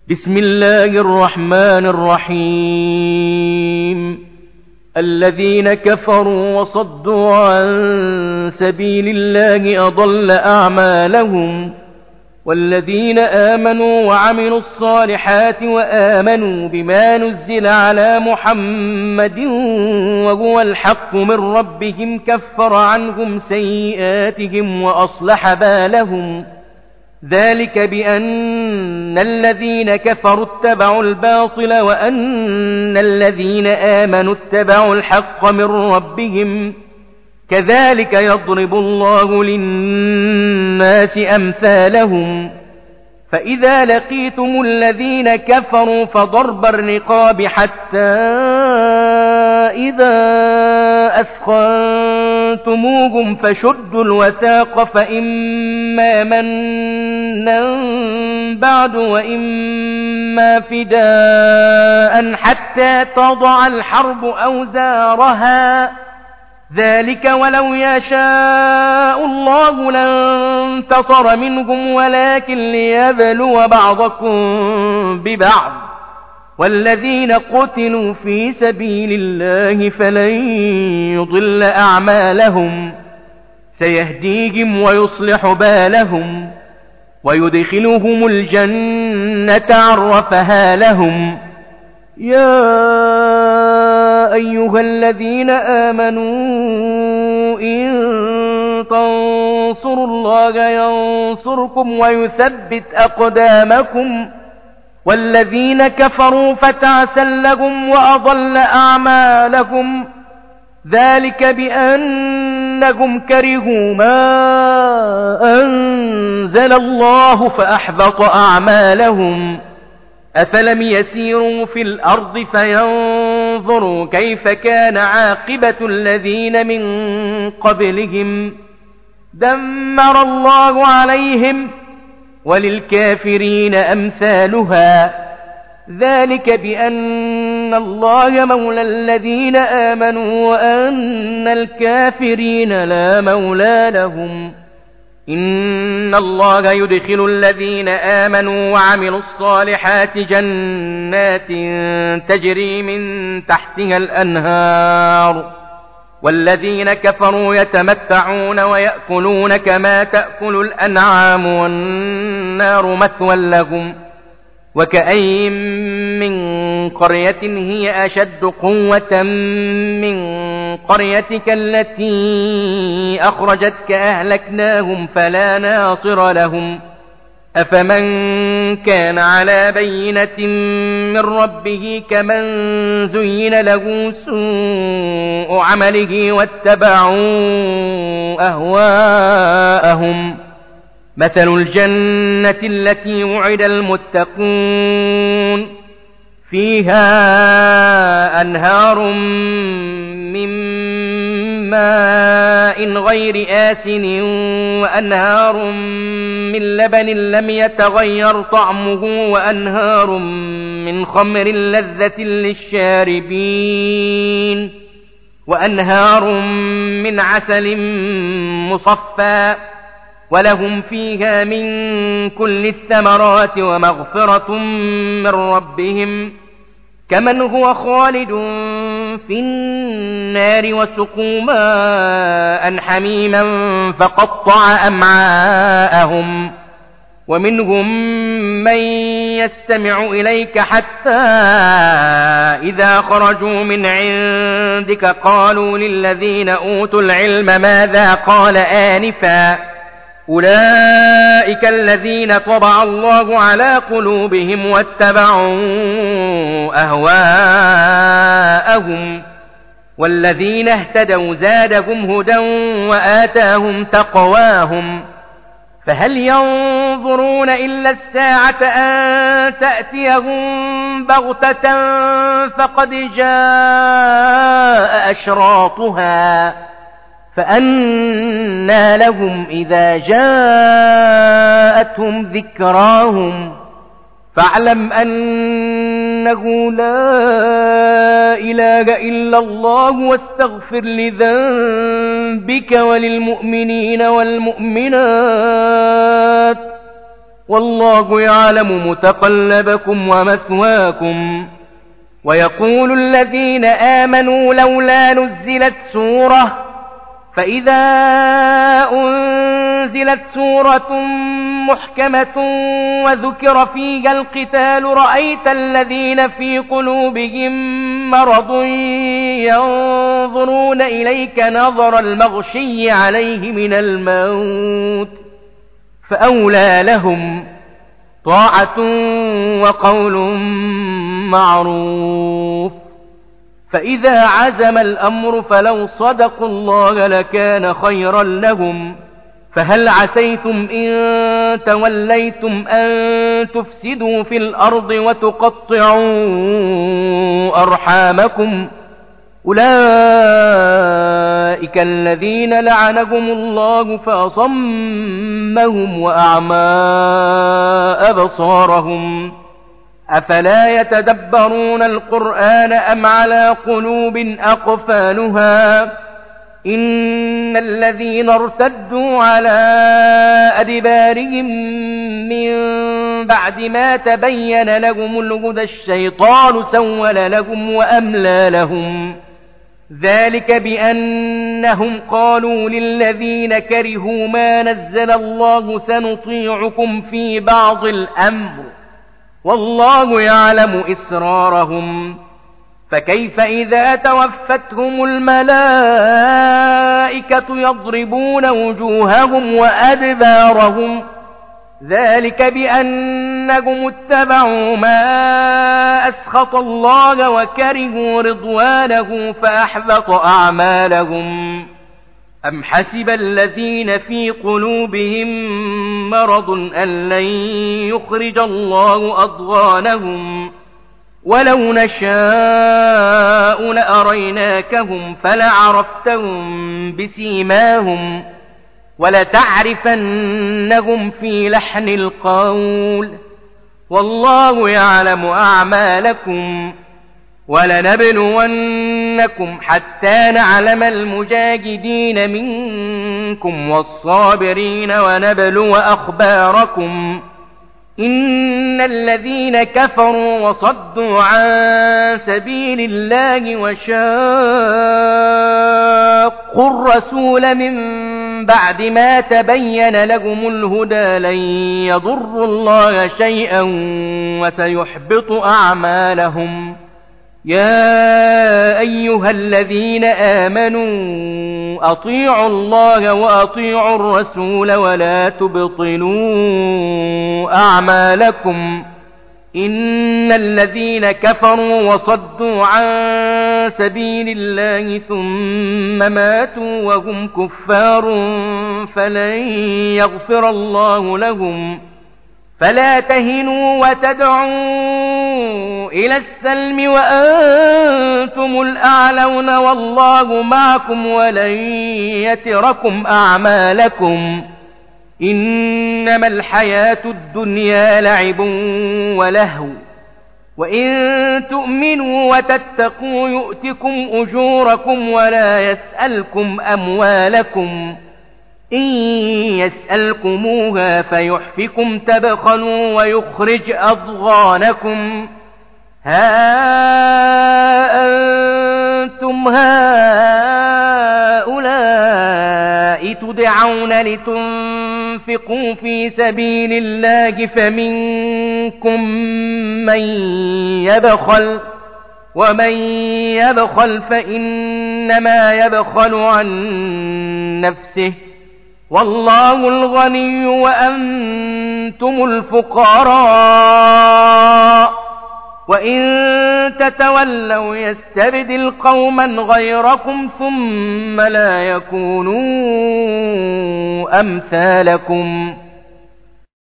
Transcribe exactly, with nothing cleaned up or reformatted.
بسم الله الرحمن الرحيم الذين كفروا وصدوا عن سبيل الله أضل أعمالهم والذين آمنوا وعملوا الصالحات وآمنوا بما نزل على محمد وهو الحق من ربهم كفر عنهم سيئاتهم وأصلح بالهم ذلك بأن الذين كفروا اتبعوا الباطل وأن الذين آمنوا اتبعوا الحق من ربهم كذلك يضرب الله للناس أمثالهم فإذا لقيتم الذين كفروا فضرب الرقاب حتى إذا أثخنتموهم فشدوا الوثاق فإما منا بعد وإما فداء حتى تضع الحرب أوزارها ذلك ولو يشاء الله لانتصر منهم ولكن ليبلو بعضكم ببعض والذين قتلوا في سبيل الله فلن يضل أعمالهم سيهديهم ويصلح بالهم ويدخلهم الجنة عرفها لهم يا أيها الذين آمنوا إن تنصروا الله ينصركم ويثبت أقدامكم والذين كفروا فتعسا لهم وأضل أعمالهم ذلك بأنهم كرهوا ما أنزل الله فأحبط أعمالهم أفلم يسيروا في الأرض فينظروا كيف كان عاقبة الذين من قبلهم دمر الله عليهم وللكافرين أمثالها ذلك بأن الله مولى الذين آمنوا وأن الكافرين لا مولى لهم إن الله يدخل الذين آمنوا وعملوا الصالحات جنات تجري من تحتها الأنهار والذين كفروا يتمتعون ويأكلون كما تأكل الأنعام والنار مثوى لهم وكأين من قرية هي أشد قوة من قريتك التي أخرجتك أهلكناهم فلا ناصر لهم أفمن كان على بينة من ربه كمن زين له سوء عمله واتبعوا أهواءهم مثل الجنة التي وعد المتقون فيها أنهار من ماء غير آسن وأنهار من لبن لم يتغير طعمه وأنهار من خمر لذة للشاربين وأنهار من عسل مصفى ولهم فيها من كل الثمرات ومغفرة من ربهم كمن هو خالد في النار وسقوا ماء حميما فقطع أمعاءهم ومنهم من يستمع إليك حتى إذا خرجوا من عندك قالوا للذين أوتوا العلم ماذا قال آنفا أولئك الذين طبع الله على قلوبهم واتبعوا أهواءهم والذين اهتدوا زادهم هدى وآتاهم تقواهم فهل ينظرون إلا الساعة أن تأتيهم بغتة فقد جاء أشراطها فأنى لهم إذا جاءتهم ذكراهم فاعلم أنه لا إله إلا الله واستغفر لذنبك وللمؤمنين والمؤمنات والله يعلم متقلبكم ومثواكم. ويقول الذين آمنوا لولا نزلت سورة، فإذا أنزلت سورة محكمة وذكر فيها القتال رأيت الذين في قلوبهم مرض ينظرون إليك نظر المغشي عليه من الموت، فأولى لهم طاعة وقول معروف. فإذا عزم الأمر فلو صدقوا الله لكان خيرا لهم. فهل عسيتم إن توليتم أن تفسدوا في الأرض وتقطعوا أرحامكم؟ أولئك الذين لعنهم الله فأصمهم وأعمى أبصارهم. أفلا يتدبرون القرآن أم على قلوب أقفالها؟ إن الذين ارتدوا على أدبارهم من بعد ما تبين لهم الهدى الشيطان سول لهم وأملى لهم. ذلك بأنهم قالوا للذين كرهوا ما نزل الله سنطيعكم في بعض الأمر والله يعلم إسرارهم. فكيف إذا توفتهم الملائكة يضربون وجوههم وأدبارهم؟ ذلك بأنهم اتبعوا ما أسخط الله وكرهوا رضوانه فأحبط أعمالهم. أم حسب الذين في قلوبهم مرض أن لن يخرج الله أضغانهم؟ ولو نشاء لأريناكهم فلعرفتهم بسيماهم ولتعرفنهم في لحن القول والله يعلم أعمالكم. ولنبلونكم حتى نعلم المجاهدين منكم والصابرين ونبلو أخباركم. إن الذين كفروا وصدوا عن سبيل الله وشاقوا الرسول من بعد ما تبين لهم الهدى لن يضروا الله شيئا وسيحبط أعمالهم. يا أيها الذين آمنوا أطيعوا الله وأطيعوا الرسول ولا تبطلوا أعمالكم. إن الذين كفروا وصدوا عن سبيل الله ثم ماتوا وهم كفار فلن يغفر الله لهم. فلا تهنوا وتدعوا إلى السلم وأنتم الأعلون والله معكم ولن يتركم أعمالكم. إنما الحياة الدنيا لعب ولهو وإن تؤمنوا وتتقوا يؤتكم أجوركم ولا يسألكم أموالكم. إن يسألكموها فيحفكم تبخلوا ويخرج أضغانكم. ها أنتم هؤلاء تدعون لتنفقوا في سبيل الله فمنكم من يبخل ومن يبخل فإنما يبخل عن نفسه والله الغني وأنتم الفقراء. وإن تتولوا يستبدل قوما غيركم ثم لا يكونوا أمثالكم.